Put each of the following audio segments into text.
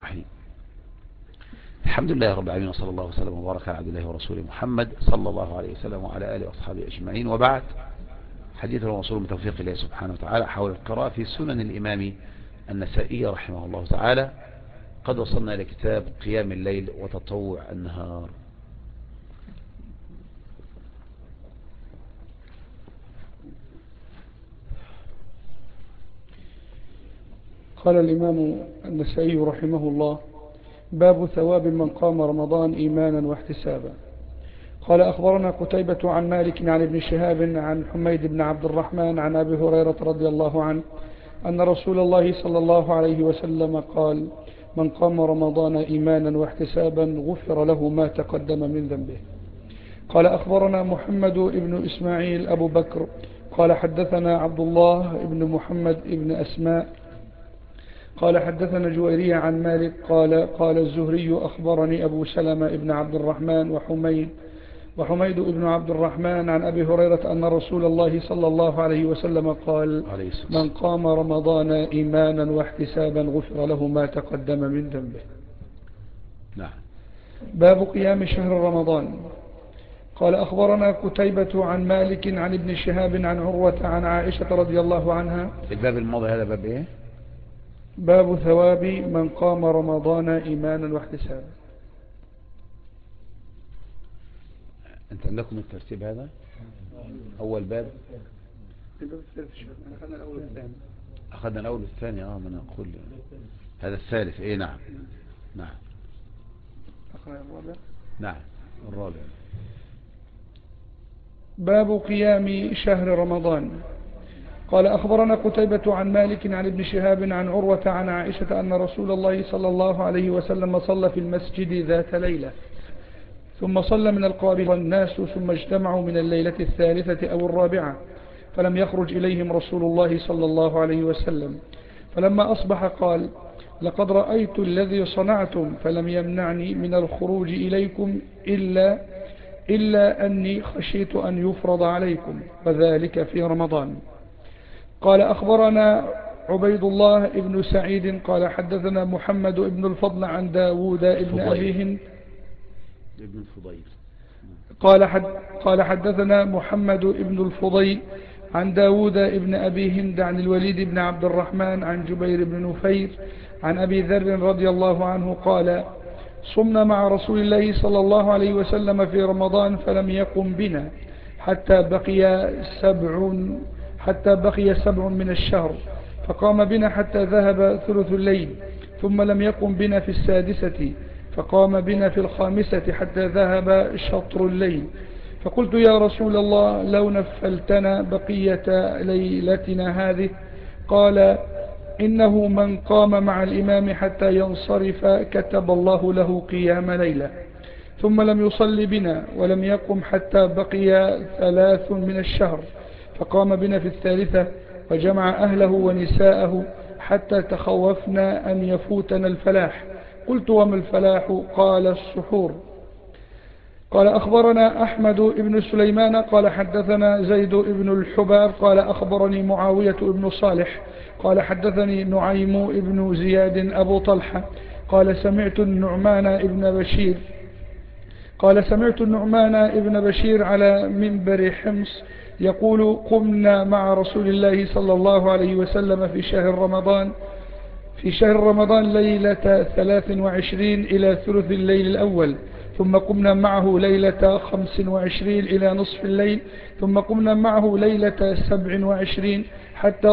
الرحيم. الحمد لله رب العالمين، وصلى الله وسلم وبارك على عبد الله ورسوله محمد صلى الله عليه وسلم وعلى آله وأصحابه أجمعين، وبعد. حديث الرسول من توفيق الله سبحانه وتعالى حول القراءة في سنن الإمام النسائي رحمه الله تعالى. قد وصلنا إلى كتاب قيام الليل وتطوع النهار. قال الإمام النسائي رحمه الله: باب ثواب من قام رمضان إيمانا واحتسابا. قال: أخبرنا قتيبة عن مالك عن ابن شهاب عن حميد بن عبد الرحمن عن أبي هريرة رضي الله عنه أن رسول الله صلى الله عليه وسلم قال: من قام رمضان إيمانا واحتسابا غفر له ما تقدم من ذنبه. قال: أخبرنا محمد بن إسماعيل أبو بكر قال: حدثنا عبد الله بن محمد بن أسماء قال: حدثنا جويرية عن مالك قال الزهري: أخبرني أبو سلمة بن عبد الرحمن وحميد بن عبد الرحمن عن أبي هريرة أن رسول الله صلى الله عليه وسلم قال: من قام رمضان إيمانا واحتسابا غفر له ما تقدم من ذنبه. نعم. باب قيام شهر رمضان. قال: أخبرنا قتيبة عن مالك عن ابن شهاب عن عروة عن عائشة رضي الله عنها. الباب الماضي هذا باب إيه؟ باب ثواب من قام رمضان إيمانا واحتسابا. أنت عندكم الترتيب هذا؟ أول باب أخذنا الأول والثاني. من أقول هذا الثالث. إيه نعم. نعم. نعم الرابع. باب قيام شهر رمضان. قال: أخبرنا قتيبة عن مالك عن ابن شهاب عن عروة عن عائشة أن رسول الله صلى الله عليه وسلم صلى في المسجد ذات ليلة، ثم صلى من القابل والناس، ثم اجتمعوا من الليلة الثالثة أو الرابعة، فلم يخرج إليهم رسول الله صلى الله عليه وسلم. فلما أصبح قال: لقد رأيت الذي صنعتم، فلم يمنعني من الخروج إليكم إلا أني خشيت أن يفرض عليكم، وذلك في رمضان. قال: أخبرنا عبيد الله بن سعيد قال: حدثنا محمد بن الفضل عن داود بن أبي هند ابن الفضيل. قال: حدثنا محمد بن الفضيل عن داود بن أبي هند عن الوليد بن عبد الرحمن عن جبير بن نفير عن أبي ذر رضي الله عنه قال: صمنا مع رسول الله صلى الله عليه وسلم في رمضان، فلم يقم بنا حتى بقي سبع من الشهر، فقام بنا حتى ذهب ثلث الليل، ثم لم يقم بنا في السادسة، فقام بنا في الخامسة حتى ذهب شطر الليل. فقلت: يا رسول الله، لو نفلتنا بقية ليلتنا هذه. قال: إنه من قام مع الإمام حتى ينصرف كتب الله له قيام ليلة. ثم لم يصل بنا ولم يقم حتى بقي 3 من الشهر، فقام بنا في الثالثة وجمع أهله ونساءه حتى تخوفنا أن يفوتنا الفلاح. قلت: وما الفلاح؟ قال: السحور. قال: أخبرنا أحمد بن سليمان قال: حدثنا زيد بن الحباب قال: أخبرني معاوية بن صالح قال: حدثني نعيم بن زياد أبو طلحة قال: سمعت النعمان ابن بشير على منبر حمص يقول: قمنا مع رسول الله صلى الله عليه وسلم في شهر رمضان ليلة 23 إلى ثلث الليل الأول، ثم قمنا معه ليلة 25 إلى نصف الليل، ثم قمنا معه ليلة 27 حتى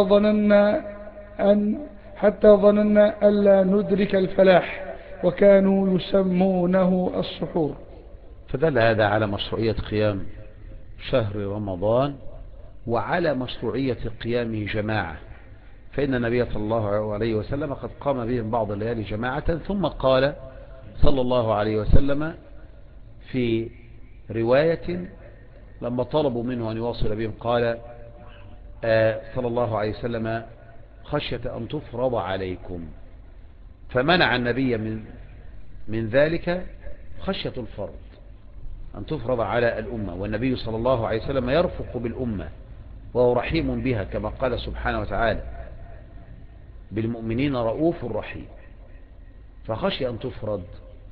ظننا ألا ندرك الفلاح، وكانوا يسمونه السحور. فدل هذا على مشروعية قيام شهر رمضان وعلى مشروعية قيامه جماعة، فإن النبي صلى الله عليه وسلم قد قام بهم بعض الليالي جماعة، ثم قال صلى الله عليه وسلم في رواية لما طلبوا منه أن يواصل بهم قال صلى الله عليه وسلم: خشية أن تفرض عليكم، فمنع النبي من ذلك خشية الفرض أن تفرض على الأمة، والنبي صلى الله عليه وسلم يرفق بالأمة وهو رحيم بها، كما قال سبحانه وتعالى: بالمؤمنين رؤوف رحيم. فخشي أن تفرد،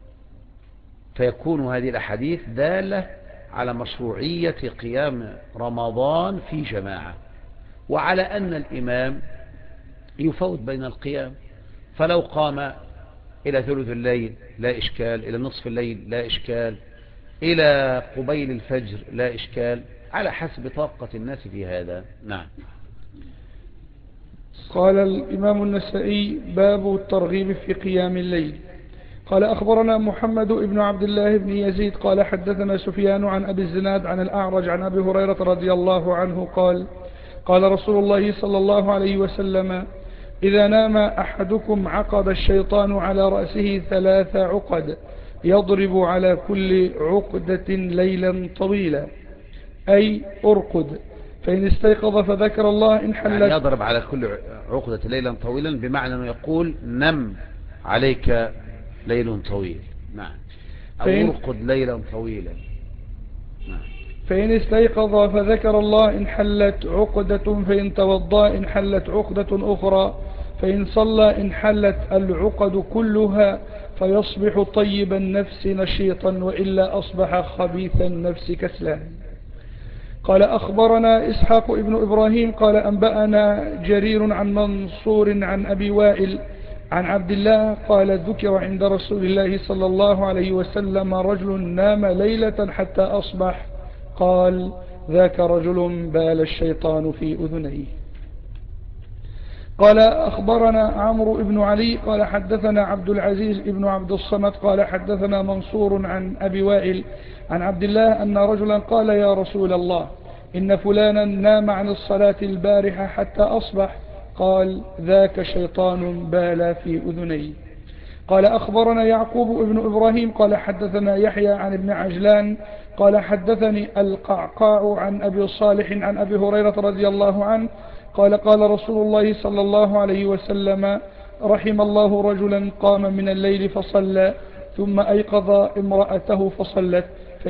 فيكون هذه الأحاديث دالة على مشروعية قيام رمضان في جماعة، وعلى أن الإمام يفوت بين القيام، فلو قام إلى ثلث الليل لا إشكال، إلى نصف الليل لا إشكال، إلى قبيل الفجر لا إشكال، على حسب طاقة الناس في هذا. نعم. قال الإمام النسائي: باب الترغيب في قيام الليل. قال أخبرنا محمد بن عبد الله بن يزيد قال حدثنا سفيان عن أبي الزناد عن الأعرج عن أبي هريرة رضي الله عنه قال: قال رسول الله صلى الله عليه وسلم: إذا نام أحدكم عقد الشيطان على رأسه 3 عقد يضرب على كل عقدة ليلا طويلا، أي أرقد، فإن استيقظ فذكر الله إن حلت. يعني يضرب على كل عقدة ليلا طويلا، بمعنى أنه يقول نم عليك ليل طويل. نعم. أو أرقد ليلا طويلا. نعم. فإن استيقظ فذكر الله إن حلت عقدة، فإن توضأ إن حلت عقدة أخرى، فإن صلى إن حلت العقد كلها، فيصبح طيب النفس نشيطا، وإلا أصبح خبيث النفس كسلا. قال أخبرنا إسحاق ابن إبراهيم قال أنبأنا جرير عن منصور عن أبي وائل عن عبد الله قال: ذكر عند رسول الله صلى الله عليه وسلم رجل نام ليلة حتى أصبح، قال: ذاك رجل بال الشيطان في أذنيه. قال أخبرنا عمرو بن علي قال حدثنا عبد العزيز بن عبد الصمد قال حدثنا منصور عن أبي وائل عن عبد الله أن رجلا قال: يا رسول الله، إن فلانا نام عن الصلاة البارحة حتى أصبح، قال: ذاك شيطان بال في أذني. قال أخبرنا يعقوب بن إبراهيم قال حدثنا يحيى عن ابن عجلان قال حدثني القعقاع عن أبي صالح عن أبي هريرة رضي الله عنه قال: قال رسول الله صلى الله عليه وسلم: رحم الله رجلا قام من الليل فصلى، ثم أيقظ امرأته فصلت،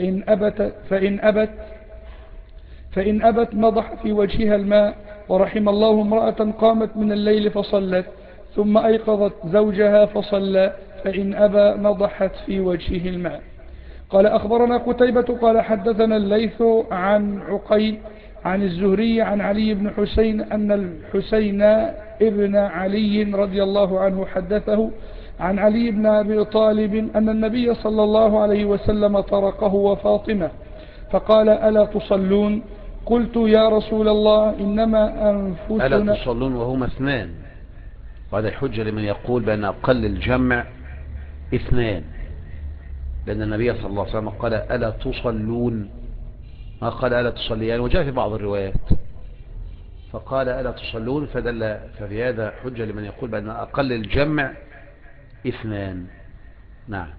فإن أبت نضح في وجهها الماء. ورحم الله امرأة قامت من الليل فصلت، ثم أيقظت زوجها فصلى، فإن أبى نضحت في وجهه الماء. قال أخبرنا قتيبة قال حدثنا الليث عن عقيل عن الزهري عن علي بن حسين أن الحسين ابن علي رضي الله عنه حدثه عن علي بن أبي طالب أن النبي صلى الله عليه وسلم طرقه وفاطمة فقال: ألا تصلون؟ قلت: يا رسول الله، إنما أنفسنا. ألا تصلون وهما 2، وهذا الحجة لمن يقول بأن أقل الجمع 2، لأن النبي صلى الله عليه وسلم قال: ألا تصلون، ما قال ألا تصليان، وجاء في بعض الروايات فقال: ألا تصلون، ففي هذا حجة لمن يقول بأن أقل الجمع 2. نعم.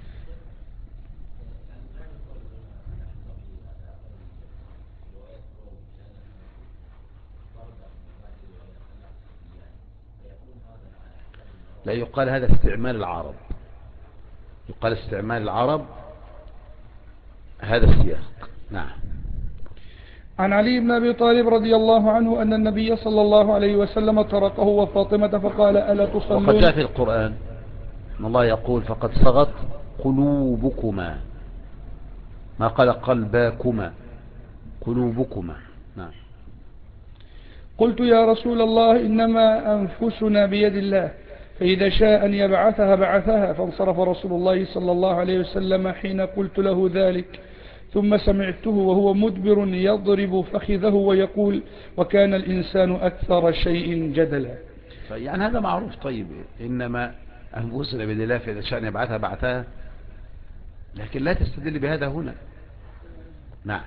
لا يقال هذا استعمال العرب، يقال استعمال العرب هذا السياق. نعم. عن علي بن أبي طالب رضي الله عنه أن النبي صلى الله عليه وسلم طرقه وفاطمة فقال: ألا تصلون؟ وقد جاء في القرآن أن الله يقول: فقد صغت قلوبكما، ما قال قلباكما، قلوبكما. نعم. قلت: يا رسول الله، إنما أنفسنا بيد الله، فإذا شاء أن يبعثها بعثها. فانصرف رسول الله صلى الله عليه وسلم حين قلت له ذلك، ثم سمعته وهو مدبر يضرب فخذه ويقول: وكان الإنسان أكثر شيء جدلا. يعني هذا معروف. طيب، إنما أنفسنا بيد الله، فإذا شاء أن يبعثها بعثها، لكن لا تستدل بهذا هنا. نعم.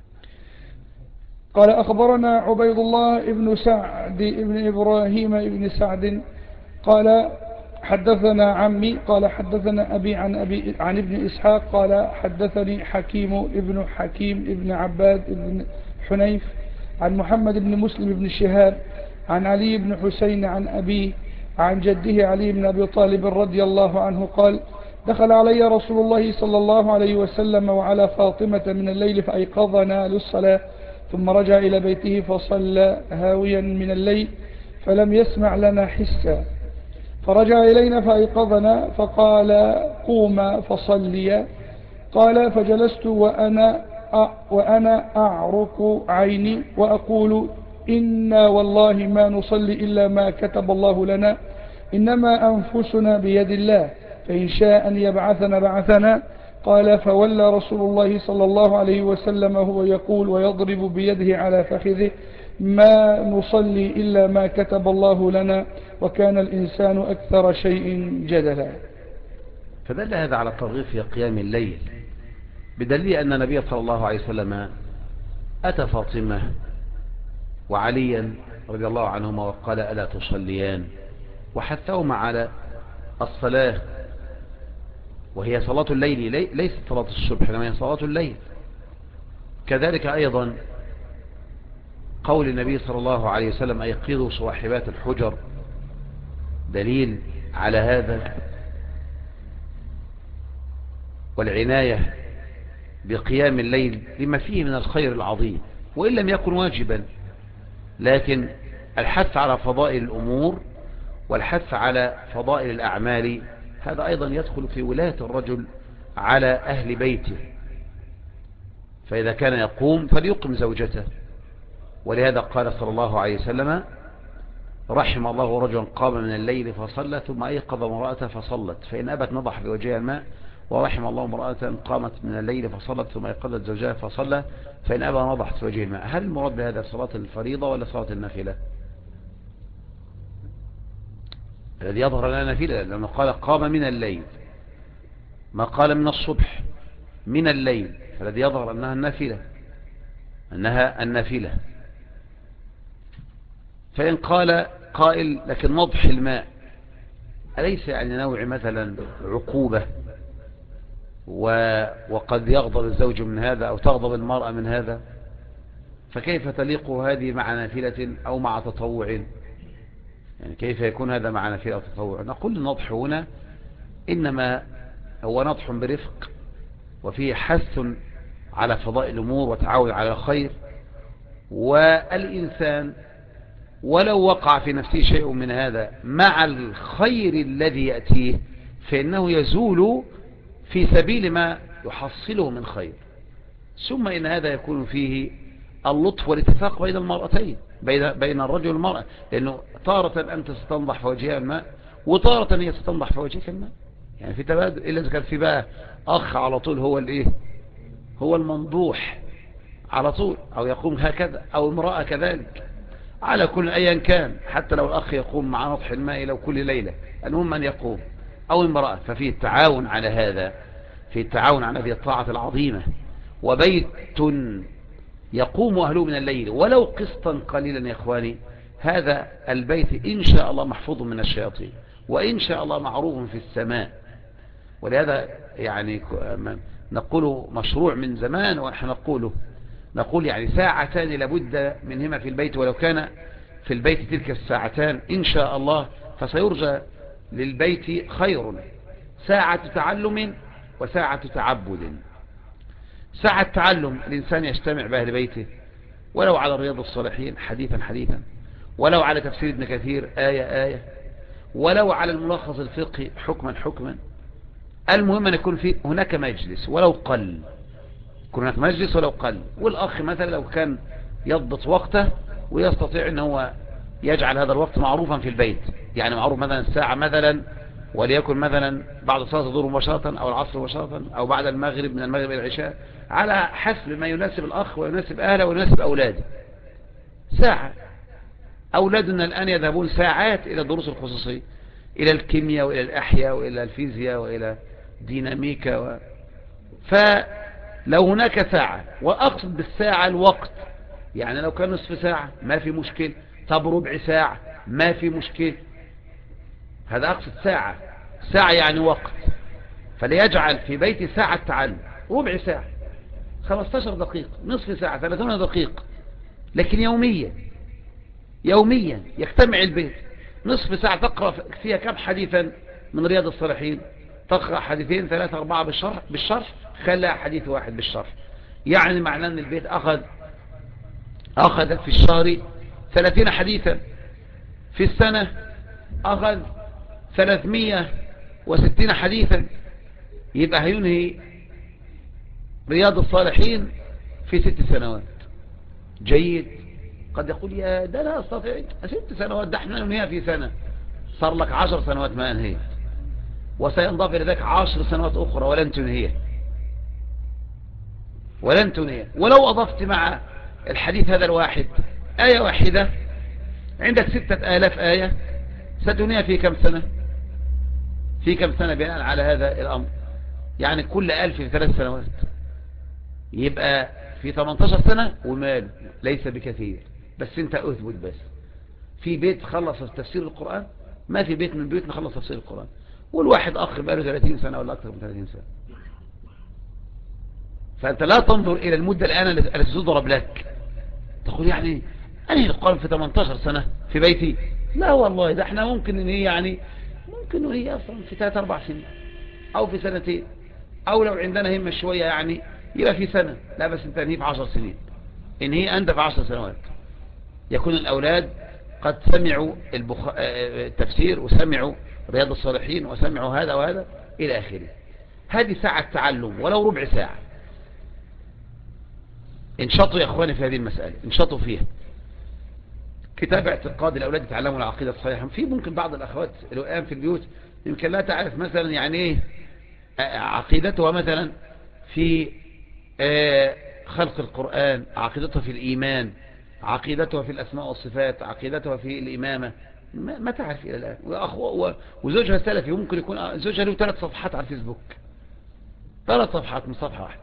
قال أخبرنا عبيد الله ابن سعد ابن إبراهيم ابن سعد قال حدثنا عمي قال حدثنا أبي عن ابن إسحاق قال حدثني حكيم ابن عباد ابن حنيف عن محمد بن مسلم بن شهاب عن علي بن حسين عن أبيه عن جده علي بن أبي طالب رضي الله عنه قال: دخل علي رسول الله صلى الله عليه وسلم وعلى فاطمة من الليل فأيقظنا للصلاة، ثم رجع إلى بيته فصلى هاويا من الليل، فلم يسمع لنا حسا، فرجع إلينا فأيقظنا فقال قوما فصليا. قال فجلست وأنا أعرق عيني وأقول إنا والله ما نصلي إلا ما كتب الله لنا، إنما أنفسنا بيد الله، فإن شاء أن يبعثنا بعثنا. قال فولى رسول الله صلى الله عليه وسلم وهو يقول ويضرب بيده على فخذه: ما نصلي إلا ما كتب الله لنا، وكان الإنسان أكثر شيء جدلا. فدل هذا على الترغيب في قيام الليل، بدليل أن النبي صلى الله عليه وسلم أتى فاطمة وعليا رضي الله عنهما وقال: ألا تصليان؟ وحثهما على الصلاة، وهي صلاة الليل، ليست صلاة الصبح، إنما هي صلاة الليل. كذلك أيضا قول النبي صلى الله عليه وسلم: أيقظوا صواحبات الحجر، دليل على هذا، والعناية بقيام الليل لما فيه من الخير العظيم، وإن لم يكن واجبا، لكن الحث على فضائل الأمور والحث على فضائل الأعمال هذا أيضا يدخل في ولاية الرجل على أهل بيته، فإذا كان يقوم فليقم زوجته. ولهذا قال صلى الله عليه وسلم: رحم الله رجلا قام من الليل فصلى ثم أيقظ امرأته فصلت، فإن أبت نضح بوجهها الماء. ورحم الله امرأة قامت من الليل فصلت ثم أيقظت زوجها فصلى، فإن أبى نضحت في وجهه الماء. هل المراد بهذا صلاة الفريضة ولا صلاة النافلة؟ الذي يظهر لنا نافلة، لأنه قال قام من الليل، ما قال من الصبح، من الليل، فالذي يظهر أنها النافلة، أنها النافلة. فإن قال قائل: لكن نضح الماء أليس يعني نوع مثلا عقوبة، وقد يغضب الزوج من هذا أو تغضب المرأة من هذا، فكيف تليق هذه مع نافلة أو مع تطوع؟ يعني كيف يكون هذا مع نافلة أو تطوع؟ نقول النضح هنا إنما هو نضح برفق، وفيه حث على فضائل الأمور وتعاون على الخير، والإنسان ولو وقع في نفسه شيء من هذا مع الخير الذي يأتيه فإنه يزول في سبيل ما يحصله من خير. ثم إن هذا يكون فيه اللطف والاتفاق بين المرأتين، بين الرجل والمرأة، لأنه طارة أنت ستنضح في وجهها الماء وطارة هي ستنضح في وجهك الماء، يعني في تبادل. إلا إذا كان في بقى أخ على طول هو الإيه، هو المنضوح على طول، أو يقوم هكذا، أو امرأة كذلك، على كل أيا كان، حتى لو الأخ يقوم مع نضح الماء لو كل ليلة، المهم من يقوم، أو امرأة، ففي التعاون على هذا، في التعاون على هذه الطاعة العظيمة. وبيت يقوم أهله من الليل ولو قسطا قليلا يا إخواني، هذا البيت إن شاء الله محفوظ من الشياطين، وإن شاء الله معروف في السماء. ولهذا يعني نقول مشروع من زمان، ونحن نقول يعني ساعتان لابد منهما في البيت، ولو كان في البيت تلك الساعتان إن شاء الله فسيرجى للبيت خير، ساعة تعلم وساعة تعبد. ساعة تعلم الإنسان يجتمع بأهل بيته، ولو على رياض الصالحين حديثا، ولو على تفسير ابن كثير آية، ولو على الملخص الفقهي حكما. المهم أن يكون في هناك مجلس ولو قل، يكون هناك مجلس ولو قل. والأخ مثلا لو كان يضبط وقته ويستطيع أن هو يجعل هذا الوقت معروفا في البيت، يعني معروف مثلا الساعة مثلا، وليكن مثلا بعد صلاة الظهر مباشرة أو العصر مباشرة أو بعد المغرب، من المغرب إلى العشاء، على حسب ما يناسب الأخ ويناسب أهله ويناسب أولاده. ساعة، أولادنا الآن يذهبون ساعات إلى الدروس الخصوصية، إلى الكيمياء وإلى الأحياء وإلى الفيزياء وإلى ديناميكا فلو هناك ساعة، وأقصد بالساعة الوقت، يعني لو كان نصف ساعة ما في مشكل، طب ربع ساعة ما في مشكل، هذا أقصد ساعة يعني وقت. فليجعل في بيت ساعة تعلم، ربع ساعة، 15 دقيقة، نصف ساعة، 30 دقيقة، لكن يوميا يجتمع البيت نصف ساعة تقرأ فيها كم حديثا من رياض الصالحين، تقرأ حديثين 3 4 بالشرح، خلى حديث واحد بالشرح، يعني معناه أن البيت أخذ في الشهر 30 حديثا، في السنة أخذ 360 حديثا، يبقى هينهي رياض الصالحين في 6 سنوات. جيد. قد يقول يا ده لا أستطيع 6 سنوات، ده احنا ننهيها في سنة. صار لك 10 سنوات ما أنهيت، وسينضاف إلى ذلك 10 سنوات أخرى ولن تنهيه، ولن تنهيه. ولو أضفت مع الحديث هذا الواحد آية واحدة، عندك 6000 آية، ستنهيها في كم سنة؟ في كم سنة بناء على هذا الأمر؟ يعني كل 1000 في 3 سنوات، يبقى في 18 سنة وماله ليس بكثير. بس انت اثبت بس في بيت خلص تفسير القرآن؟ ما في بيت من بيوتنا خلص تفسير القرآن، والواحد أخ بقاله 30 سنة ولا أكثر من 30 سنة. فأنت لا تنظر إلى المدة الآن التي تضرب لك تقول يعني أنهي القرآن في 18 سنة في بيتي. لا والله، ده احنا ممكن ان هي يعني ممكن ان هي أصلا في 3-4 سنين أو في 2 سنين، أو لو عندنا همة شوية يعني يبقى في سنة. لا بس انت انهي في 10 سنين، انهي أنت في 10 سنوات. يكون الأولاد قد سمعوا التفسير وسمعوا رياض الصالحين وسمعوا هذا وهذا إلى آخره. هذه ساعة تعلم ولو ربع ساعة. انشطوا يا أخواني في هذه المسألة، انشطوا فيها. كتاب اعتقاد الأولاد يتعلموا العقيدة الصحيحة. في ممكن بعض الأخوات الآن في البيوت يمكن لا تعرف مثلا يعني ايه عقيدتها مثلا في خلق القرآن، عقيدتها في الإيمان، عقيدتها في الأسماء والصفات، عقيدتها في الإمامة، ما تعرف إلى الآن. وزوجها سلفي، ممكن يكون زوجها له 3 صفحات على الفيسبوك، 3 صفحات من صفحة واحدة.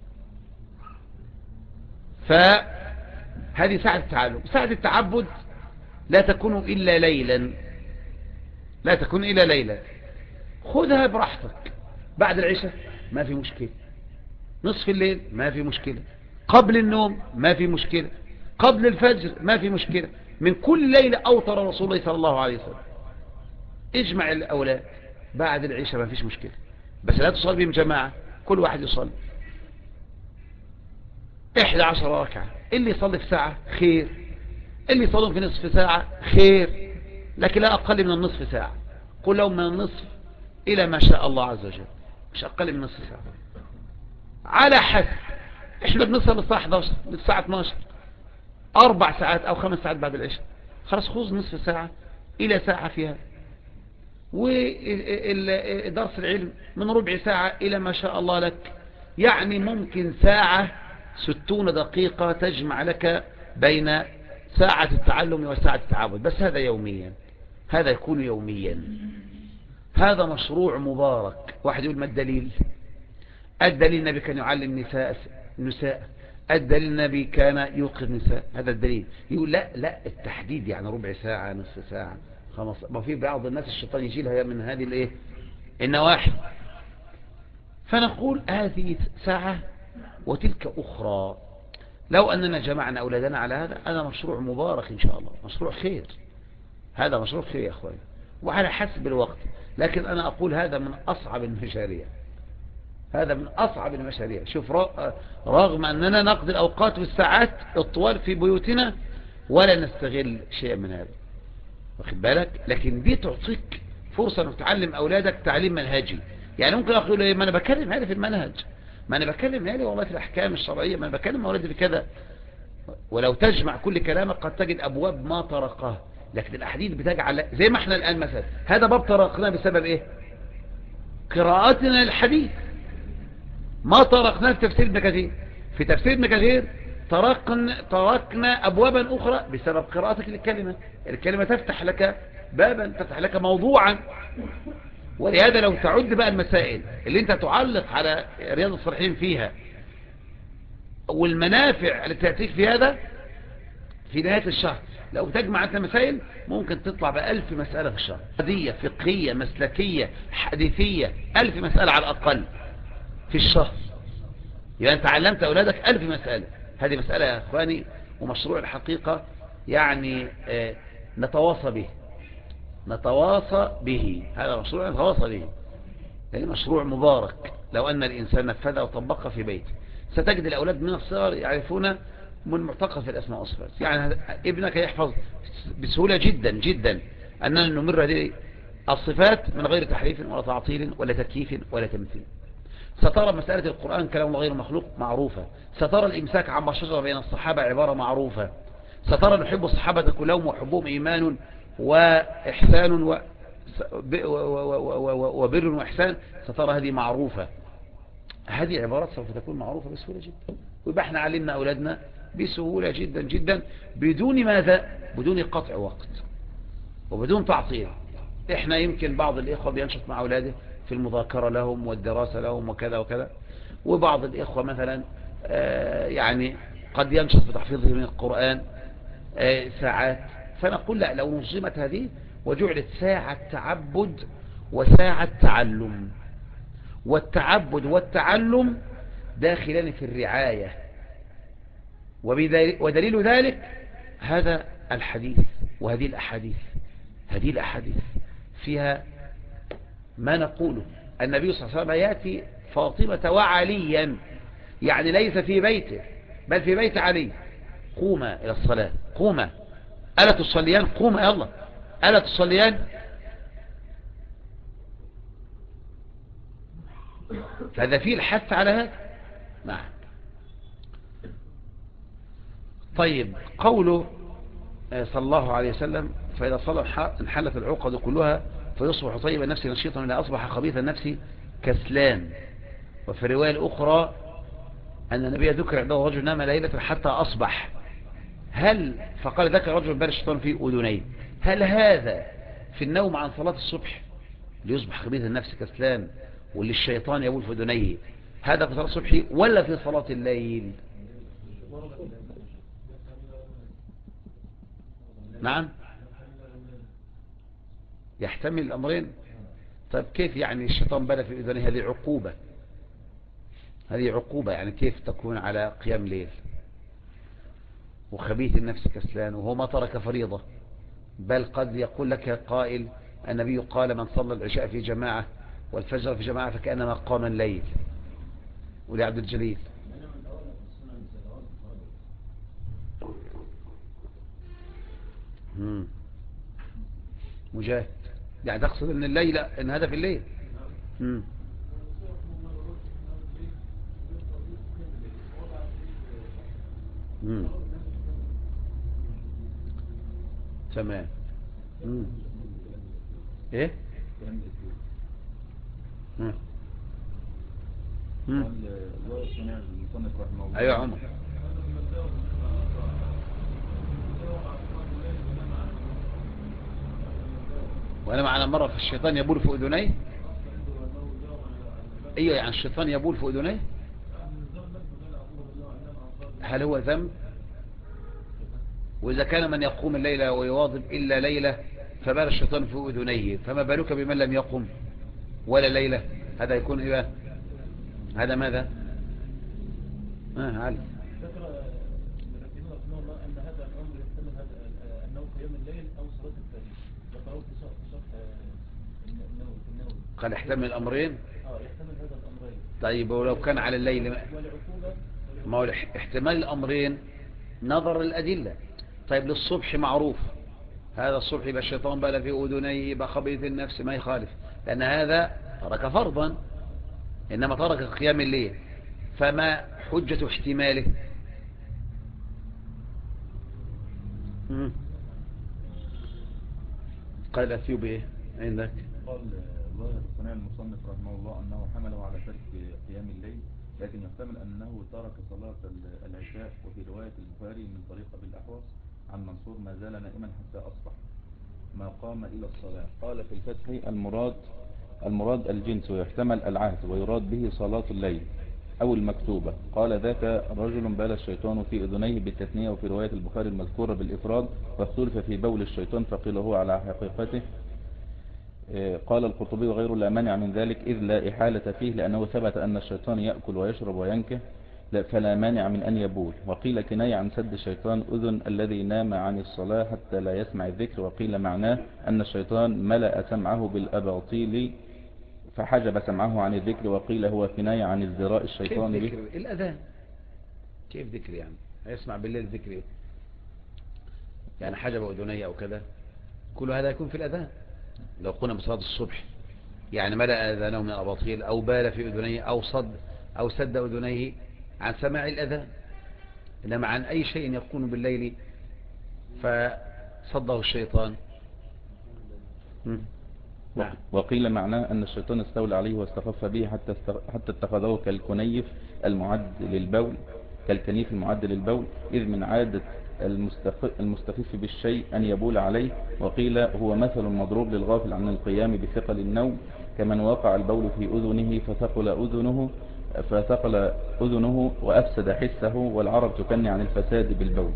فهذه ساعة التعلم. ساعة التعبد لا تكون إلا ليلا، لا تكون إلا ليلا. خذها براحتك، بعد العشاء ما في مشكلة، نصف الليل ما في مشكلة، قبل النوم ما في مشكلة، قبل الفجر ما في مشكلة. من كل ليلة أوتر رسول الله صلى الله عليه وسلم. اجمع الأولاد بعد العشاء ما فيش مشكلة، بس لا تصلي بهم جماعة، كل واحد يصلي 11 ركعة. اللي يصلي في ساعة خير، اللي يصلي في نصف ساعة خير، لكن لا أقل من النصف ساعة. قل لهم من النصف إلى ما شاء الله عز وجل، مش أقل من نصف ساعة على حسب. احنا بنصل للساعة 11 للساعة 12، 4 ساعات أو 5 ساعات بعد العشاء، خلاص خذ نصف ساعة إلى ساعة فيها. ودرس العلم من ربع ساعة إلى ما شاء الله لك، يعني ممكن ساعة 60 دقيقة تجمع لك بين ساعة التعلم وساعة التعبد. بس هذا يوميا، هذا يكون يوميا. هذا مشروع مبارك. واحد يقول ما الدليل؟ الدليل النبي كان يعلم نساء، الدليل النبي كان يوقظ نساء، هذا الدليل. يقول لا التحديد يعني ربع ساعة، نصف ساعة، 5. ما في بعض الناس الشيطان يشيلها من هذه الايه النواحي. فنقول هذه ساعة وتلك أخرى. لو أننا جمعنا أولادنا على هذا مشروع مبارك إن شاء الله، مشروع خير. هذا مشروع خير يا أخواني، وعلى حسب الوقت. لكن أنا أقول هذا من أصعب المشاريع، هذا من أصعب المشاريع. شوف، رغم أننا نقضي الأوقات والساعات الطوال في بيوتنا ولا نستغل شيئا من هذا، واخد بالك؟ لكن دي تعطيك فرصة أن تعلم أولادك تعليم منهجي. يعني ممكن أقول إيه، ما أنا بكلم عيالي في المنهج، ما أنا بكلم عيالي والله في الأحكام الشرعية، ما أنا بكلم أولادي في كذا. ولو تجمع كل كلامك قد تجد أبواب ما طرقها، لكن الأحاديث بتجعل زي ما احنا الآن مثلا هذا باب طرقناه بسبب إيه؟ قراءتنا للحديث. ما طرقناه في تفسير ابن كثير، في تفسير ابن كثير طرقنا أبوابا أخرى بسبب قراءتك للكلمة. الكلمة تفتح لك بابا، تفتح لك موضوعا. ولهذا لو تعد بقى المسائل اللي انت تعلق على رياض الصالحين فيها والمنافع التي تأتيك في هذا في نهاية الشهر، لو تجمع انت مسائل ممكن تطلع ب1000 مسألة في الشهر، قضية فقهية مسلكية حديثية، 1000 مسألة على الأقل في الشهر. يبقى انت علمت أولادك 1000 مسألة. هذه مسألة يا أخواني ومشروع الحقيقة يعني نتواصى به، نتواصى به. هذا مشروع نتواصى به، يعني مشروع مبارك. لو أن الإنسان نفذه وطبقه في بيته ستجد الأولاد من الصغر يعرفون من معتقد في الأسماء والصفات. يعني ابنك يحفظ بسهولة جدا جدا أننا نمر هذه الصفات من غير تحريف ولا تعطيل ولا تكييف ولا تمثيل. سترى مسألة القرآن كلام غير مخلوق معروفة. سترى الإمساك عما شجر بين الصحابة عبارة معروفة. سترى نحب الصحابة كلهم وحبهم إيمان وإحسان وبر وإحسان. سترى هذه معروفة. هذه عبارات سوف تكون معروفة بسهولة جدا، ويبقى احنا علمنا أولادنا بسهولة جدا جدا، بدون ماذا؟ بدون قطع وقت وبدون تعطيل. احنا يمكن بعض الإخوة بينشط مع أولاده في المذاكرة لهم والدراسة لهم وكذا وكذا، وبعض الإخوة مثلا يعني قد ينشط في تحفيظه من القرآن ساعات. فنقول لا، لو نظمت هذه وجعلت ساعة تعبد وساعة تعلم، والتعبد والتعلم داخلان في الرعاية، ودليل ذلك هذا الحديث وهذه الأحاديث. هذه الأحاديث فيها ما نقوله. النبي صلى الله عليه وسلم يأتي فاطمة وعليا، يعني ليس في بيته بل في بيت علي. قوما إلى الصلاة، قوما، ألا تصليان؟ قوما يلا، ألا تصليان؟ هذا فيه الحث على هذا. نعم. طيب، قوله صلى الله عليه وسلم: فإذا صلى انحلت العقد كلها فيصبح طيب النفس نشيطا، إذا أصبح خبيث النفس كسلان. وفي الرواية الأخرى أن النبي ذكر عنده رجل نام ليلة حتى أصبح. فقال ذكر رجل بال الشيطان في أذنيه. هل هذا في النوم عن صلاة الصبح ليصبح خبيث النفس كسلان واللي الشيطان يبول في أذنيه، هذا في صلاة الصبح ولا في صلاة الليل؟ نعم، يحتمل الأمرين. طيب كيف يعني الشيطان بال في أذنيه؟ هذه عقوبة، هذه عقوبة. يعني كيف تكون على قيام ليل وخبيث النفس كسلان وهو ما ترك فريضة؟ بل قد يقول لك قائل: النبي قال: من صلى العشاء في جماعة والفجر في جماعة فكأنما قام الليل. ولعبد الجليل. مجاهد يعني تقصد ان الليل، ان هذا في الليل. تمام. ايه. ايوه عمر. وانا معنا مرة في الشيطان يبول في اذنيه. ايوه، يعني الشيطان يبول في اذنيه. هل هو ذنب؟ واذا كان من يقوم الليلة ويواظب الا ليلة فبال الشيطان في اذنيه، فما بالك بمن لم يقم ولا ليلة؟ هذا يكون ايه بقى؟ هذا ماذا؟ علي. ذكر المرتبين رحمه الله أن هذا الأمر يحتمل أنه قيام الليل أو صلاة الفجر. ذكروه في شرح النووي. قال يحتمل الأمرين. يحتمل هذا الأمرين. طيب ولو كان على الليل ما هو احتمال الأمرين نظر الأدلة. طيب للصبح معروف، هذا الصبح يبقى الشيطان بال في أذنيه، يبقى خبيث النفس، ما يخالف، لأن هذا ترك فرضا إنما ترك قيام الليل. فما حجة احتماله؟ قال أثيوب إيه عندك؟ قال ظاهر صنيع المصنف رحمه الله أنه حمله على ترك قيام الليل، لكن يحتمل أنه ترك صلاة العشاء. وفي رواية البخاري من طريق أبي الأحوص عن منصور: ما زال نائما حتى أصبح، ما قام إلى الصلاة. قال في الفتح: المراد الجنس، ويحتمل العهد، ويراد به صلاة الليل أو المكتوبة. قال: ذاك رجل بال الشيطان في أذنيه بالتثنية. وفي رواية البخاري المذكورة بالإفراد: واختلف في بول الشيطان فقيل هو على حقيقته. قال القرطبي وغيره: لا مانع من ذلك إذ لا إحالة فيه، لأنه ثبت أن الشيطان يأكل ويشرب وينكه، فلا مانع من أن يبول. وقيل كناية عن سد الشيطان أذن الذي نام عن الصلاة حتى لا يسمع الذكر. وقيل معناه أن الشيطان ملأ سمعه بالأباطيل فحجب سمعه عن الذكر. وقيل هو كناية عن ازدراء الشيطان به. كيف ذكر الأذان؟ كيف ذكر يعني؟ هيسمع بالليل ذكر إيه؟ يعني حجب أذنيه أو كذا؟ كل هذا يكون في الأذان. لو قلنا بصلاة الصبح يعني ملأ أذانه من الأباطيل أو بال في أذنيه أو سد أذنيه عن سماع الأذان، إنما عن أي شيء يكون بالليل فصده الشيطان. نعم. وقيل معناه أن الشيطان استولى عليه واستخف به حتى اتخذه كالكنيف المعد للبول، كالكنيف المعد للبول، إذ من عادة المستخف بالشيء أن يبول عليه. وقيل هو مثل مضروب للغافل عن القيام بثقل النوم، كمن وقع البول في أذنه فثقل أذنه وأفسد حسه، والعرب تكني عن الفساد بالبول.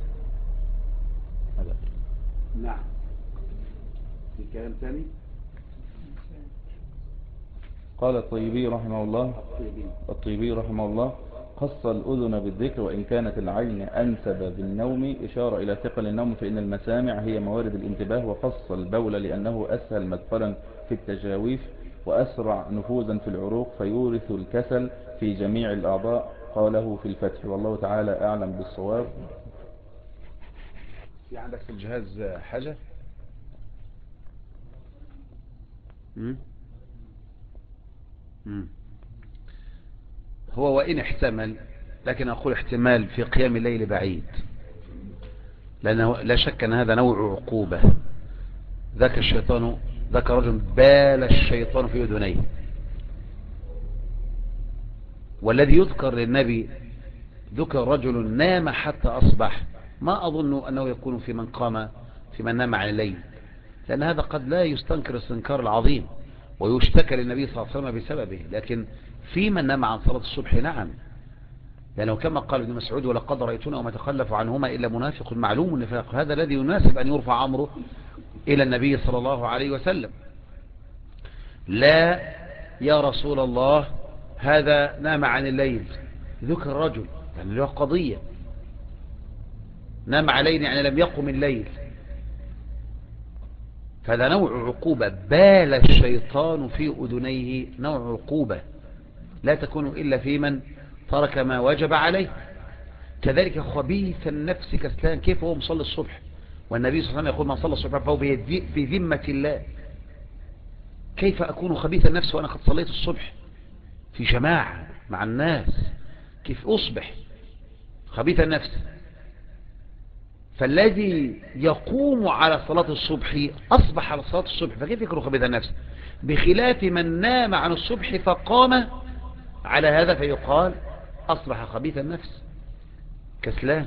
نعم. في كلام ثاني قال الطيبي رحمه الله خص الأذن بالذكر، وإن كانت العين أنسب بالنوم إشارة إلى ثقل النوم، فإن المسامع هي موارد الانتباه. وخص البول لأنه أسهل مدخلا في التجاويف وأسرع نفوذا في العروق، فيورث الكسل في جميع الأعضاء. قاله في الفتح، والله تعالى أعلم بالصواب. في عندك في الجهاز حاجة؟ هو وإن احتمل، لكن أقول احتمال في قيام الليل بعيد، لأنه لا شك أن هذا نوع عقوبة. ذاك رجل بال الشيطان في أذنيه، والذي يذكر للنبي ذكر رجل نام حتى أصبح، ما أظن أنه يكون في من نام عن الليل، لأن هذا قد لا يستنكر استنكار العظيم ويشتكى للنبي صلى الله عليه وسلم بسببه، لكن في من نام عن صلاة الصبح نعم، لأنه كما قال ابن مسعود ولقد رأيتنا وما تخلف عنهما إلا منافق معلوم النفاق، هذا الذي يناسب أن يرفع أمره إلى النبي صلى الله عليه وسلم. لا يا رسول الله هذا نام عن الليل، ذكر رجل يعني له قضية، نام علينا يعني لم يقم الليل، فهذا نوع عقوبة. بال الشيطان في أذنيه نوع عقوبة لا تكون إلا في من ترك ما وجب عليه. كذلك خبيث النفس كسلان، كيف هو مصلي الصبح والنبي صلى الله عليه وسلم يقول من صلى الصبح فهو في ذمة الله، كيف أكون خبيث النفس وأنا قد صليت الصبح في جماعة مع الناس؟ كيف أصبح خبيث النفس؟ فالذي يقوم على صلاة الصبح أصبح على صلاة الصبح، فكيف يكون خبيث النفس؟ بخلاف من نام عن الصبح فقام على هذا فيقال أصبح خبيث النفس كسلان.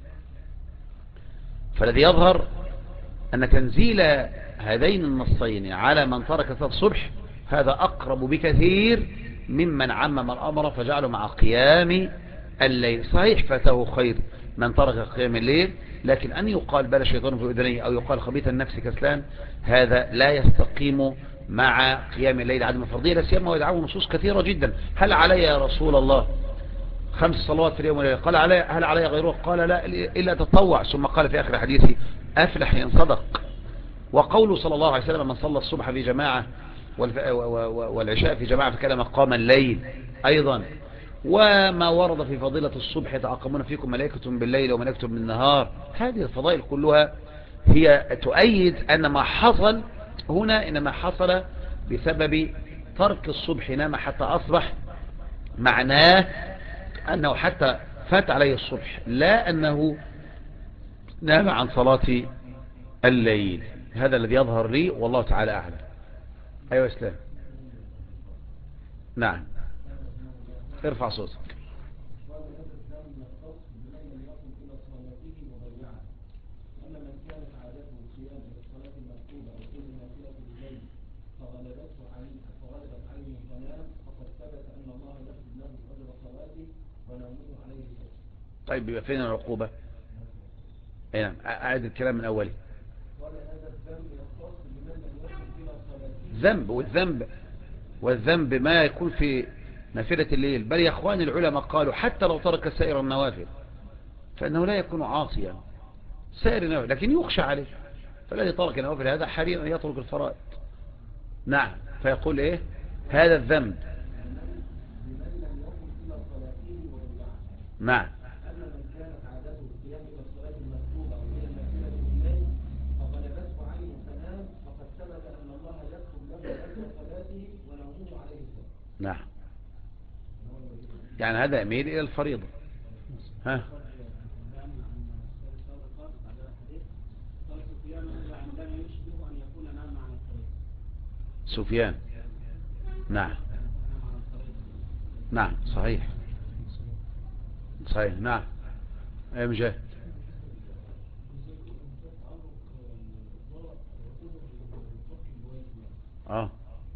فالذي يظهر أن تنزيل هذين النصين على من ترك صلاة الصبح هذا أقرب بكثير ممن عمم الأمر فجعله مع قيام الليل. صحيح فاته خير من ترك قيام الليل، لكن أن يقال بل الشيطان في أذنيه أو يقال خبيث النفس كسلان هذا لا يستقيم مع قيام الليل عدم الفرضية، لا سيما ويدعوه نصوص كثيرة جدا. هل علي يا رسول الله 5 صلوات في اليوم والليلة؟ قال هل علي غيره؟ قال لا إلا تطوع. ثم قال في آخر حديثه أفلح إن صدق. وقوله صلى الله عليه وسلم من صلى الصبح في جماعة والعشاء في جماعة فكان مقام الليل أيضا. وما ورد في فضيلة الصبح يتعاقبون فيكم ملائكة بالليل وملائكة بالنهار، هذه الفضائل كلها هي تؤيد أن ما حصل هنا إنما حصل بسبب ترك الصبح، نام حتى أصبح، معناه أنه حتى فات عليه الصبح لا أنه نام عن صلاة الليل. هذا الذي يظهر لي والله تعالى أعلم. أيوة إسلام. نعم ارفع صوتك. طيب يبقى فين العقوبة؟ نعم أعد الكلام من أوله. ذنب، والذنب ما يكون في نافلة الليل، بل يا اخوان العلماء قالوا حتى لو ترك سائر النوافل فإنه لا يكون عاصيا سائر النوافل، لكن يخشى عليه. فالذي ترك النوافل هذا حري أن يترك الفرائض. نعم فيقول إيه هذا الذنب. نعم نعم، يعني هذا يميل إلى الفريضة. ها، سفيان. نعم نعم صحيح صحيح. نعم أي مجاهد. اه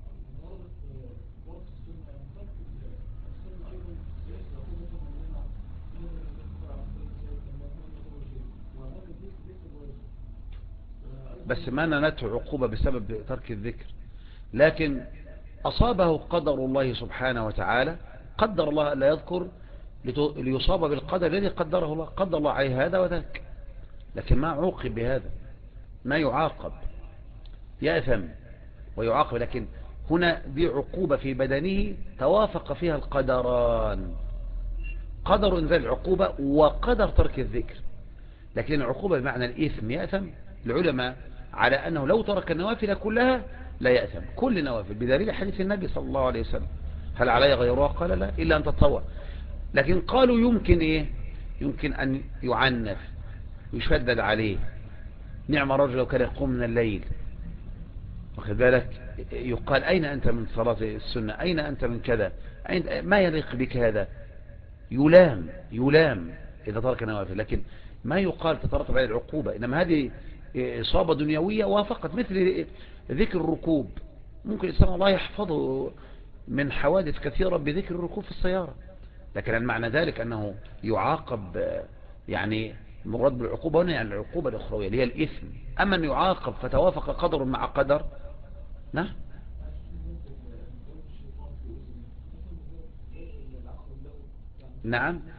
بس ما نالته عقوبة بسبب ترك الذكر، لكن أصابه قدر الله سبحانه وتعالى. قدر الله لا يذكر ليصاب بالقدر الذي قدره الله، قدر الله عليه هذا وذاك، لكن ما عوقب بهذا، ما يعاقب، يأثم ويعاقب. لكن هنا دي عقوبة في بدنه توافق فيها القدران، قدر انزال العقوبة وقدر ترك الذكر. لكن العقوبة بمعنى الإثم يأثم، العلماء على أنه لو ترك النوافل كلها لا يأثم، كل النوافل، بدليل حديث النبي صلى الله عليه وسلم: هل علي غيرها؟ قال لا، إلا أن تتطوع. لكن قالوا يمكن إيه؟ يمكن أن يعنف، يشدد عليه. نعم الرجل لو كان يقوم من الليل، واخد بالك، يقال أين أنت من صلاة السنة، أين أنت من كذا، ما يليق بك هذا، يلام إذا ترك النوافل. لكن ما يقال تترتب عليه العقوبة، إنما هذه إصابة دنيوية وفقط، مثل ذكر الركوب. ممكن الإنسان الله يحفظه من حوادث كثيرة بذكر الركوب في السيارة، لكن المعنى ذلك أنه يعاقب، يعني مراد بالعقوبة هنا يعني العقوبة الأخروية اللي هي الإثم. أما أن يعاقب فتوافق قدر مع قدر. نعم نعم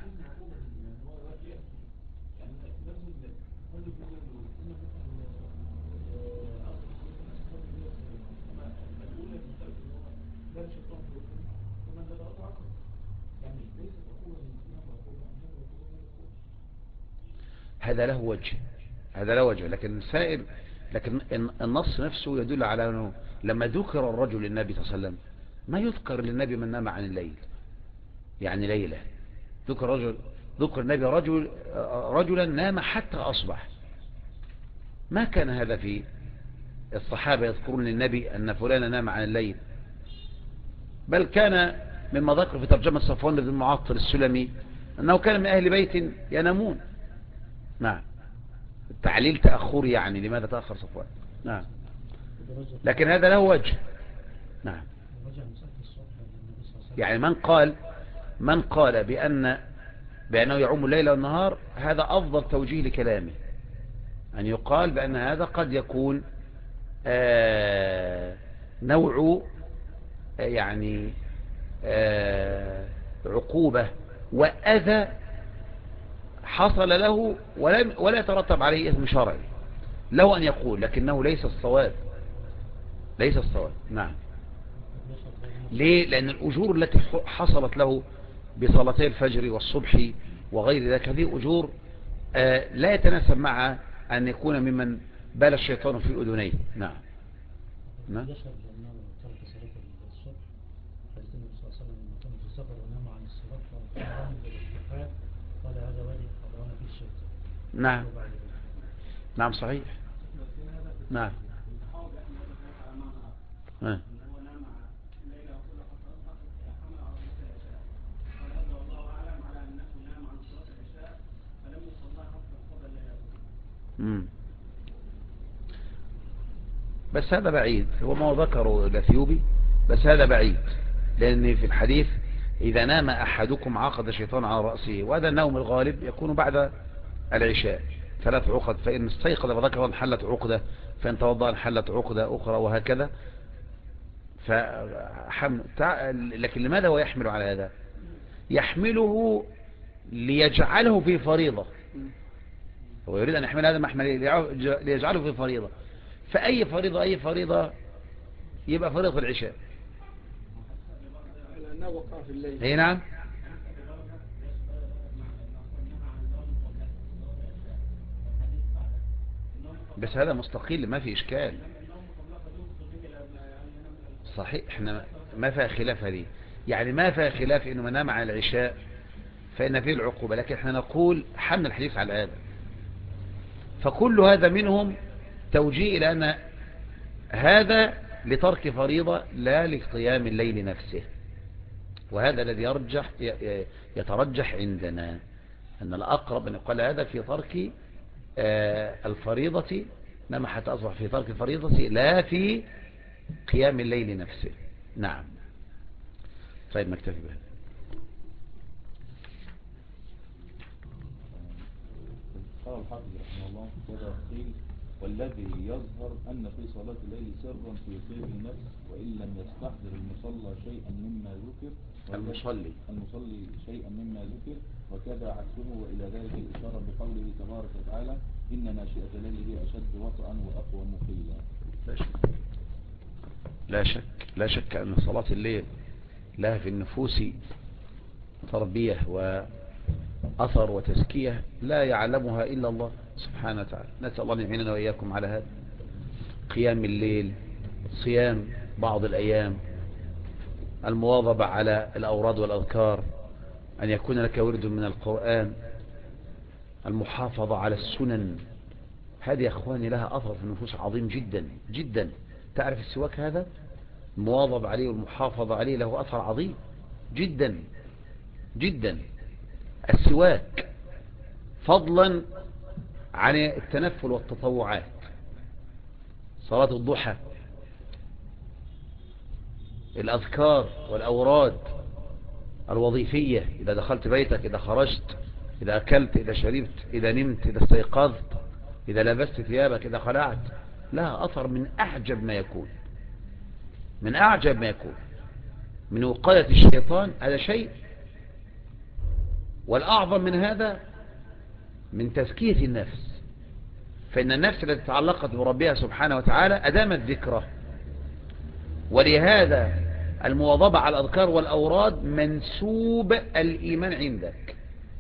هذا له وجه، هذا له وجه، لكن السائل، لكن النص نفسه يدل على أنه لما ذكر الرجل للنبي صلى الله عليه وسلم ما يذكر للنبي من نام عن الليل، يعني ليلة. ذكر النبي رجلا نام حتى أصبح. ما كان هذا في الصحابة يذكرون للنبي أن فلانا نام عن الليل، بل كان مما ذكر في ترجمة صفوان بن معطل السلمي أنه كان من أهل بيت ينامون. نعم، التعليل تأخري، يعني لماذا تأخر صفوان. نعم، لكن هذا له وجه. نعم، يعني من قال بأنه يعم الليل والنهار، هذا أفضل توجيه لكلامه، أن يقال بأن هذا قد يكون نوع يعني عقوبة وأذى حصل له ولا يترتب عليه إثم شرعي، له أن يقول، لكنه ليس الصواب، ليس الصواب. نعم. ليه؟ لأن الأجور التي حصلت له بصلاتي الفجر والصبح وغير ذلك، هذه أجور لا يتناسب مع أن يكون ممن بال الشيطان في أذنيه. نعم نعم. نعم نعم صحيح. نعم بس هذا بعيد، هو ما ذكره الأثيوبي، بس هذا بعيد، لأن في الحديث إذا نام أحدكم عقد شيطان على رأسه، وهذا النوم الغالب يكون بعد العشاء 3 عقد، فإن استيقظ فذكر انحلت عقدة، فإن توضأ انحلت عقدة أخرى، وهكذا. لكن لماذا هو يحمل على هذا؟ يحمله ليجعله في فريضة، هو يريد أن يحمل هذا محمل ليجعله في فريضة، فأي فريضة، أي فريضة يبقى فريضة العشاء. اي نعم. بس هذا مستقل ما في إشكال، صحيح، احنا ما فيها خلاف هذه، يعني ما فيها خلاف إنه من نام عن العشاء فإن فيه العقوبة، لكن احنا نقول حمل الحديث على هذا. فكل هذا منهم توجيه إلى أن هذا لترك فريضة لا لقيام الليل نفسه، وهذا الذي يترجح عندنا أن الأقرب أن يقال هذا في ترك الفريضة، إنما حتى أصبح في ترك الفريضة لا في قيام الليل نفسه. نعم. طيب نكتفي بهذا. قال الحافظ رحمه الله كذا قيل والذي يظهر أن في صلاة الليل سرا في طيب النفس وإن لم يستحضر المصلى شيئا مما ذكر المصلي شيئا مما ذكر وكذا عكسه، وإلى ذلك الإشارة بقوله تبارك وتعالى إن ناشئة الليل هي أشد وطئا وأقوى مقيلا. لا شك أن صلاة الليل لها في النفوس تربية وأثر وتزكية لا يعلمها إلا الله سبحانه وتعالى. نسأل الله أن يعيننا وإياكم على هذا. قيام الليل، صيام بعض الأيام، المواظبة على الأوراد والأذكار، أن يكون لك ورد من القرآن، المحافظة على السنن، هذه يا أخواني لها أثر في النفوس عظيم جدا جدا. تعرف السواك هذا المواظبة عليه والمحافظة عليه له أثر عظيم جدا جدا. السواك فضلا عن التنفل والتطوعات، صلاة الضحى، الأذكار والأوراد الوظيفية، إذا دخلت بيتك، إذا خرجت، إذا أكلت، إذا شربت، إذا نمت، إذا استيقظت، إذا لبست ثيابك، إذا خلعت، لها أثر من أعجب ما يكون، من أعجب ما يكون من وقاية الشيطان. هذا شيء، والأعظم من هذا من تزكية النفس، فإن النفس التي تعلقت بربها سبحانه وتعالى أدامت ذكره، ولهذا المواظبة على الأذكار والأوراد منسوب الإيمان عندك.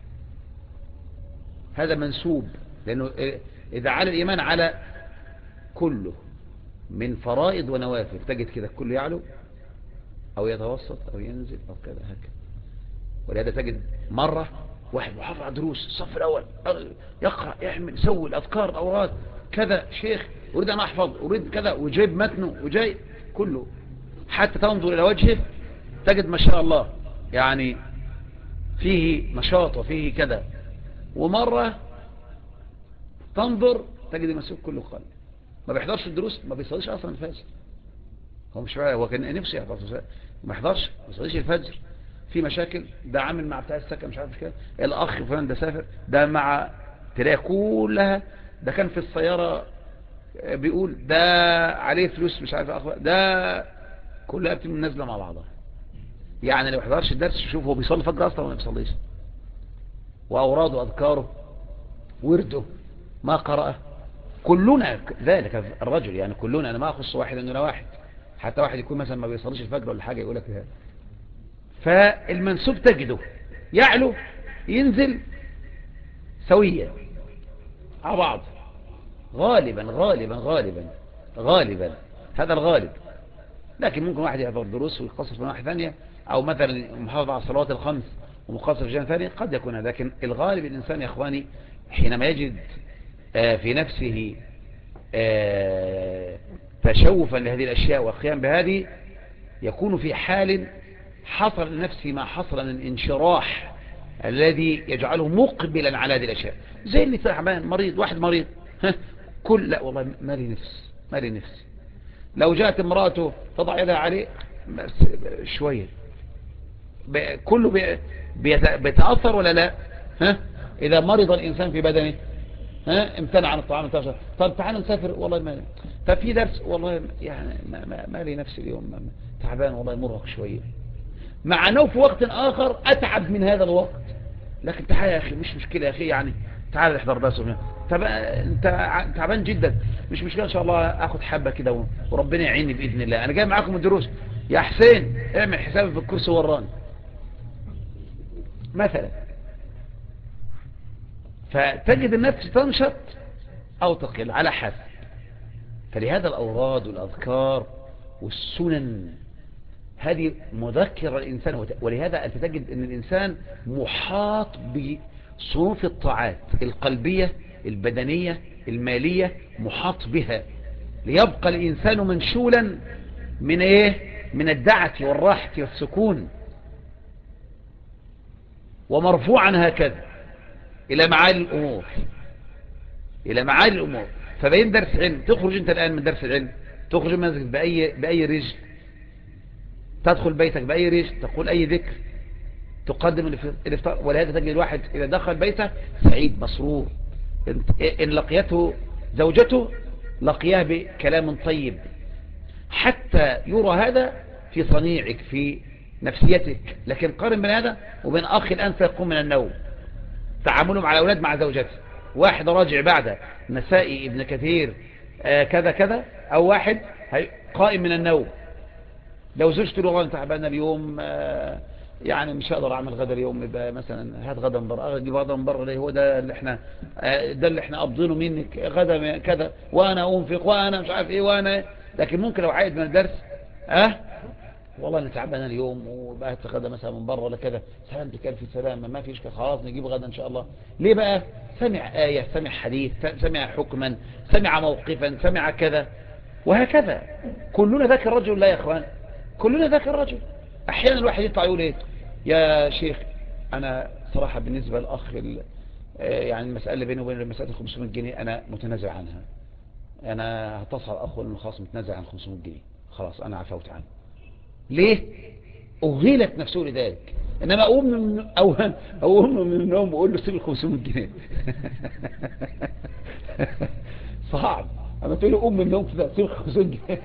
هذا منسوب، لأنه إذا على الإيمان على كله من فرائض ونوافل، تجد كده كله يعلو أو يتوسط أو ينزل أو كذا هكذا. ولهذا تجد مرة واحد محافظ على دروس الصف الأول، يقرأ، يحمل، يسوي الأذكار، الأوراد كذا، شيخ أريد أن أحفظ، أريد كذا، وجايب متنه وجاي كله، حتى تنظر إلى وجهه تجد ما شاء الله يعني فيه نشاط وفيه كذا. ومرة تنظر تجد المسؤول كله قلب، ما بيحضرش الدروس، ما بيصليش أصلا الفجر. هو مش بقى، هو كان نفسه يحضر، ما يحضرش، ما يصليش الفجر، في مشاكل، ده عامل مع بتاع السكن مش عارف كده، الأخ فلان ده سافر، ده مع، تلاقي كلها، ده كان في السيارة بيقول ده عليه فلوس مش عارف أخوة، ده كلها بتبقى نازلة مع بعضها. يعني لو حضرش الدرس شوف هو بيصلي الفجر أصلا ولا ما بيصليش، وأوراده وأذكاره ورده ما قرأه، كلنا ذلك الرجل، يعني كلنا، أنا ما أخص واحد أنه واحد، حتى واحد يكون مثلا ما بيصليش الفجر ولا حاجة يقول لك هذا. فالمنسوب تجده يعلو ينزل سويا على بعض، غالبا غالبا غالبا غالبا، هذا الغالب. لكن ممكن واحد يحضر دروس ويقصص من واحد ثانية، أو مثلا محافظة على الصلوات الخمس ومقصص في جانب ثاني، قد يكون هذا. لكن الغالب الإنسان يا إخواني حينما يجد في نفسه تشوفا لهذه الأشياء والقيام بهذه، يكون في حال حصل لنفسه ما حصل من انشراح الذي يجعله مقبلا على هذه الأشياء. زي اللي تعبان مريض، واحد مريض لا والله ما لي نفس، ما لي نفس، لو جاءت امراته تضع يدها عليه بس شوية كله بيتأثر ولا لا؟ إذا مرض الإنسان في بدنه امتنع عن الطعام، طب تعالى نسافر، والله ما، طب في درس، والله يعني ما لي نفسي اليوم، تعبان والله مرهق شوية، مع انه في وقت آخر أتعب من هذا الوقت. لكن تعالى يا أخي، مش مشكلة يا أخي، يعني تعالى احضر درس، طب انت تعبان جدا، مش مشكلة ان شاء الله اخد حبة كده وربنا يعيني بإذن الله، انا جاي معاكم الدروس يا حسين، اعمل حسابي في الكرسي وراني مثلا. فتجد النفس تنشط او تقل على حسب. فلهذا الأوراد والأذكار والسنن هذه مذكرة الإنسان، ولهذا أنت تجد أن الإنسان محاط بصنوف الطاعات القلبية البدنية المالية، محاط بها، ليبقى الإنسان منشولا من إيه؟ من الدعة والراحة والسكون، ومرفوعا هكذا إلى معالي الأمور، إلى معالي الأمور. فبين درس علم، تخرج أنت الآن من درس العلم، تخرج من منزلك بأي رجل، تدخل بيتك بأي رجل، تقول أي ذكر، تقدم الإفطار. ولهذا تجد الواحد إذا دخل بيته سعيد مسرور، إن لقيته زوجته لقياه بكلام طيب، حتى يرى هذا في صنيعك في نفسيتك. لكن قارن بين هذا وبين أخي الآن سيقوم من النوم، تعاملهم على أولاد مع زوجته، واحد راجع بعد نسائي ابن كثير كذا كذا، أو واحد قائم من النوم. لو زوجته له والله تعبان اليوم يعني مش هقدر اعمل غدا اليوم، يبقى مثلا هات غدا من بره، اجيب غدا من بره، هو ده اللي احنا قابضينه منك غدا كذا، وانا انفق وانا مش عارف ايه وانا. لكن ممكن لو عايد من الدرس والله انا تعبان اليوم وبقى هات غدا مثلا من بره ولا كذا، سلامتك الف سلامه، ما فيش، خلاص نجيب غدا ان شاء الله. ليه بقى؟ سمع آية، سمع حديث، سمع حكما، سمع موقفا، سمع كذا، وهكذا. كلنا ذاك الرجل لا يا اخوان، كلنا ذاك الرجل. احيانا الواحد يطلع يقول ايه يا شيخ، انا صراحة بالنسبة للاخ يعني المسألة اللي بيني وبين مسألة 500 جنيه انا متنازع عنها، انا هتصل اخو انه خلاص متنازع عن 500 جنيه، خلاص انا عفوت عنه. ليه؟ اغيلت نفسه لذلك. انما اقوم من النوم واقول له سيب ال 500 جنيه صعب. اما تقول له قوم من النوم كده سيب ال 500 جنيه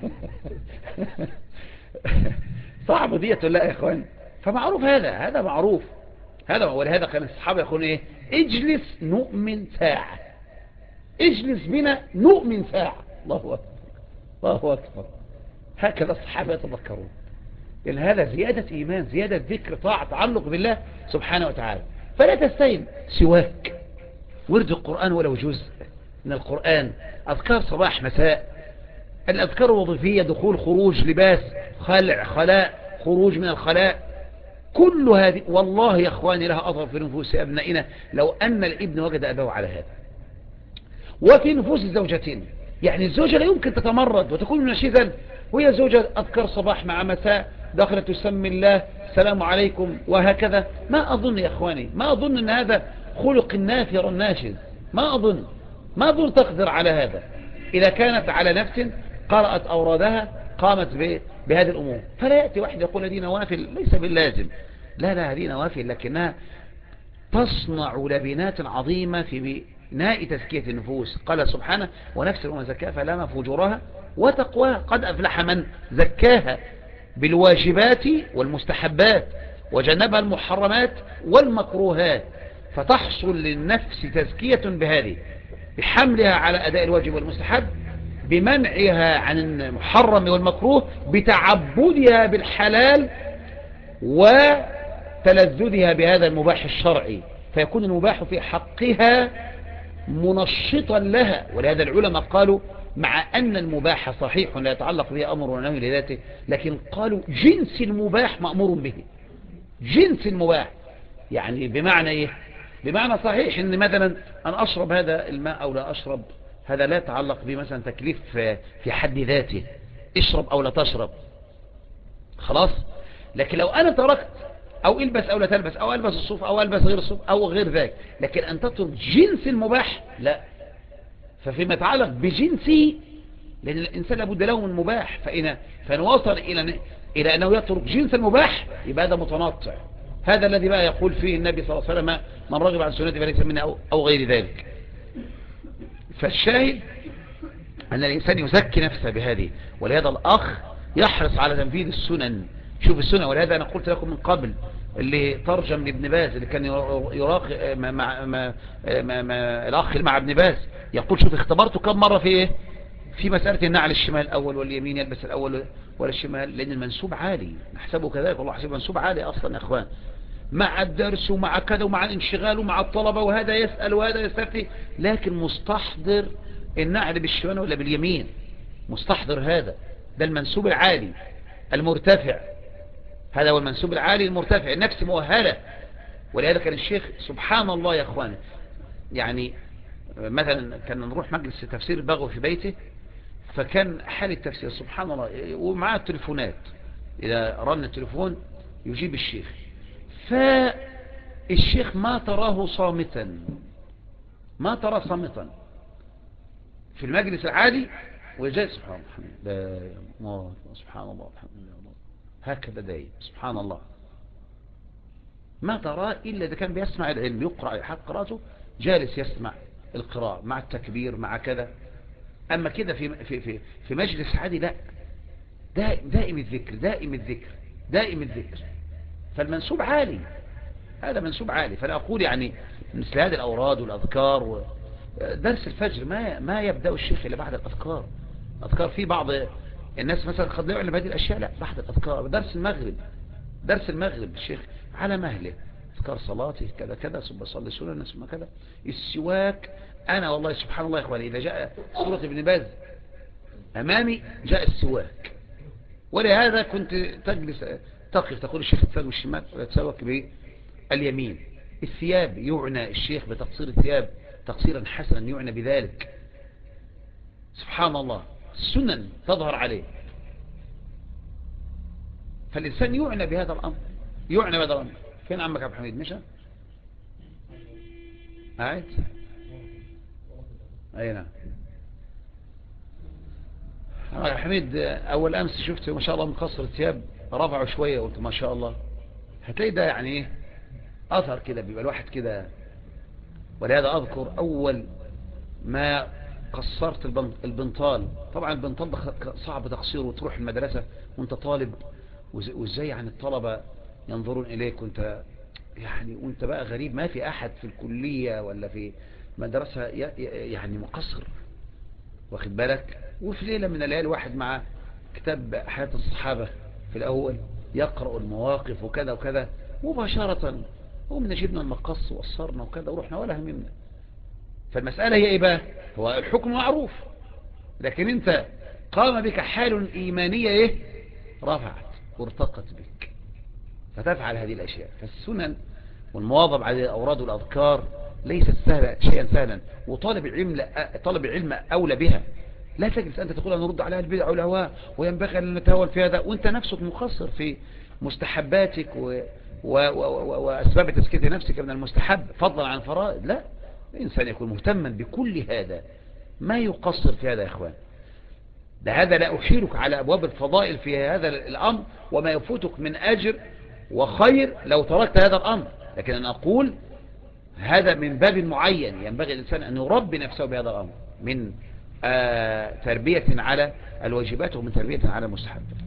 صعب ديت ولا يا اخوان؟ فمعروف هذا معروف هذا. ولهذا كان الصحابه يقولون ايه؟ اجلس نؤمن ساعه، اجلس بنا نؤمن ساعه. الله اكبر، الله اكبر. هكذا الصحابه يتذكرون، لأن هذا زيادة إيمان، زيادة ذكر، طاعة، تعلق بالله سبحانه وتعالى. فلا تستهين سواك، ورد القرآن ولو جزء من القرآن، أذكار صباح مساء، الأذكار الوظيفية، دخول خروج، لباس، خلع خلاء، خروج من الخلاء، كل هذه والله يا أخواني لها أثر في نفوس أبنائنا لو أن الابن وجد أباه على هذا. وفي نفوس الزوجتين، يعني الزوجة لا يمكن تتمرد وتكون نشيزا وهي زوجة أذكار صباح مع مساء، داخلة تسمي الله، السلام عليكم، وهكذا. ما أظن يا أخواني، ما أظن أن هذا خلق النافر الناشز، ما أظن تقدر على هذا. إذا كانت على نفس قرأت أورادها قامت بهذه الأمور. فلا يأتي واحد يقول هذه نوافل، ليس باللازم، لا هذه نوافل، لكنها تصنع لبنات عظيمة في بناء تزكية النفوس. قال سبحانه ونفس وما زكاها فلما فجورها وتقواها، قد أفلح من زكاها بالواجبات والمستحبات وجنبها المحرمات والمكروهات. فتحصل للنفس تزكية بهذه، بحملها على أداء الواجب والمستحب، بمنعها عن المحرم والمكروه، بتعبدها بالحلال وتلذذها بهذا المباح الشرعي، فيكون المباح في حقها منشطا لها. ولهذا العلماء قالوا مع أن المباح صحيح لا يتعلق به أمر ونهي لذاته، لكن قالوا جنس المباح مأمور به، جنس المباح. يعني بمعنى إيه؟ بمعنى صحيح أن مثلا أن أشرب هذا الماء أو لا أشرب، هذا لا يتعلق به مثلا تكليف في حد ذاته، اشرب أو لا تشرب، خلاص. لكن لو أنا تركت أو البس أو لا تلبس، أو ألبس الصوف أو ألبس غير الصوف أو غير ذلك، لكن أن تترك جنس المباح لا. ففيما يتعلق بجنسه، لأن الإنسان لابد له من مباح، فإن وصل إلى أنه يترك جنس المباح يبقى هذا متنطع. هذا الذي بقى يقول فيه النبي صلى الله عليه وسلم من رغب عن سنتي فليس مني أو غير ذلك. فالشاهد أن الإنسان يزكي نفسه بهذه، ولهذا الأخ يحرص على تنفيذ السنن. شوف السنة. ولهذا أنا قلت لكم من قبل اللي ترجم لابن باز، اللي كان يراقب مع الأخ اللي مع ابن باز، يقول شوف اختبرته كم مرة في ايه؟ في مسألة النعل الشمال الأول واليمين، يلبس الأول ولا الشمال، لأن المنسوب عالي، نحسبه كذلك والله حسب منسوب عالي أصلا يا أخوان، مع الدرس ومع كذا ومع الانشغال ومع الطلبة، وهذا يسأل وهذا يستفتي، لكن مستحضر النعل بالشمال ولا باليمين، مستحضر هذا، ده المنسوب العالي المرتفع. هذا هو المنسوب العالي المرتفع، النفس مؤهلة. ولهذا كان الشيخ سبحان الله يا اخواني، يعني مثلا كان نروح مجلس تفسير البغوي في بيته، فكان حال التفسير سبحان الله، ومعاه التليفونات، إذا رن التليفون يجيب الشيخ، فالشيخ ما تراه صامتا، ما ترى صامتا في المجلس العالي، وجاء سبحان الله سبحان الله الحمد لله هكذا دايم سبحان الله، ما تراه إلا إذا كان بيسمع العلم يقرأ حق قراءته، جالس يسمع القراءة مع التكبير مع كذا. أما كده في مجلس عادي لا، دائم الذكر دائم الذكر دائم الذكر، فالمنسوب عالي، هذا منسوب عالي. فأنا أقول يعني مثل هذه الأوراد والأذكار درس الفجر ما يبدأ الشيخ إلا بعد الأذكار. أذكار في بعض الناس مثلا قد لا يعلم هذه الأشياء، لا بعد الأذكار. درس المغرب الشيخ على مهله، أذكار صلاته كذا كذا، ثم صلي سنة ثم كذا. السواك أنا والله سبحان الله يا إخواني، إذا جاء سورة ابن باز أمامي جاء السواك، ولهذا كنت تجلس تقف تقول الشيخ تساوي الشمال ويتساوك باليمين. الثياب يعنى الشيخ بتقصير الثياب تقصيرا حسنا، يعنى بذلك سبحان الله، السنن تظهر عليه، فالإنسان يعنى بهذا الأمر، يعنى بهذا الأمر. فين عمك أبو حميد مشى؟ قاعد؟ أي نعم. أبو حميد أول أمس شفت ما شاء الله مقصر الثياب، رفعه شوية، قلت ما شاء الله، هتلاقي ده يعني إيه أثر كده، بيبقى الواحد كده. ولهذا أذكر أول ما قصرت البنطال، طبعا البنطال صعب تقصيره، وتروح المدرسة وانت طالب، وازاي يعني الطلبة ينظرون إليك وانت يعني وانت بقى غريب، ما في أحد في الكلية ولا في مدرسة يعني مقصر، واخد بالك. وفي ليلة من الليالي واحد مع كتاب حياة الصحابة في الأول يقرأ المواقف وكذا وكذا، مباشرة ومن جبنا المقص وقصرنا وكذا ورحنا ولا هممنا. فالمسألة هي إيه بقى؟ هو الحكم معروف، لكن أنت قام بك حال إيمانية إيه؟ رفعت وارتقت بك فتفعل هذه الأشياء. فالسنن والمواظب على الأوراد والأذكار ليست سهلة، شيئا سهلا، وطالب العلم أولى بها. لا تجلس أنت تقول أنا نرد على البدع والهواء وينبغي أن نتهاون في هذا، وأنت نفسك مقصر في مستحباتك وأسباب تزكية نفسك من المستحب فضلا عن فرائض. لا، الإنسان يكون مهتما بكل هذا، ما يقصر في هذا يا إخوان. هذا لا أحيلك على أبواب الفضائل في هذا الأمر وما يفوتك من أجر وخير لو تركت هذا الأمر، لكن أنا أقول هذا من باب معين ينبغي الإنسان أن يربي نفسه بهذا الأمر، من تربية على الواجبات ومن تربية على المستحب.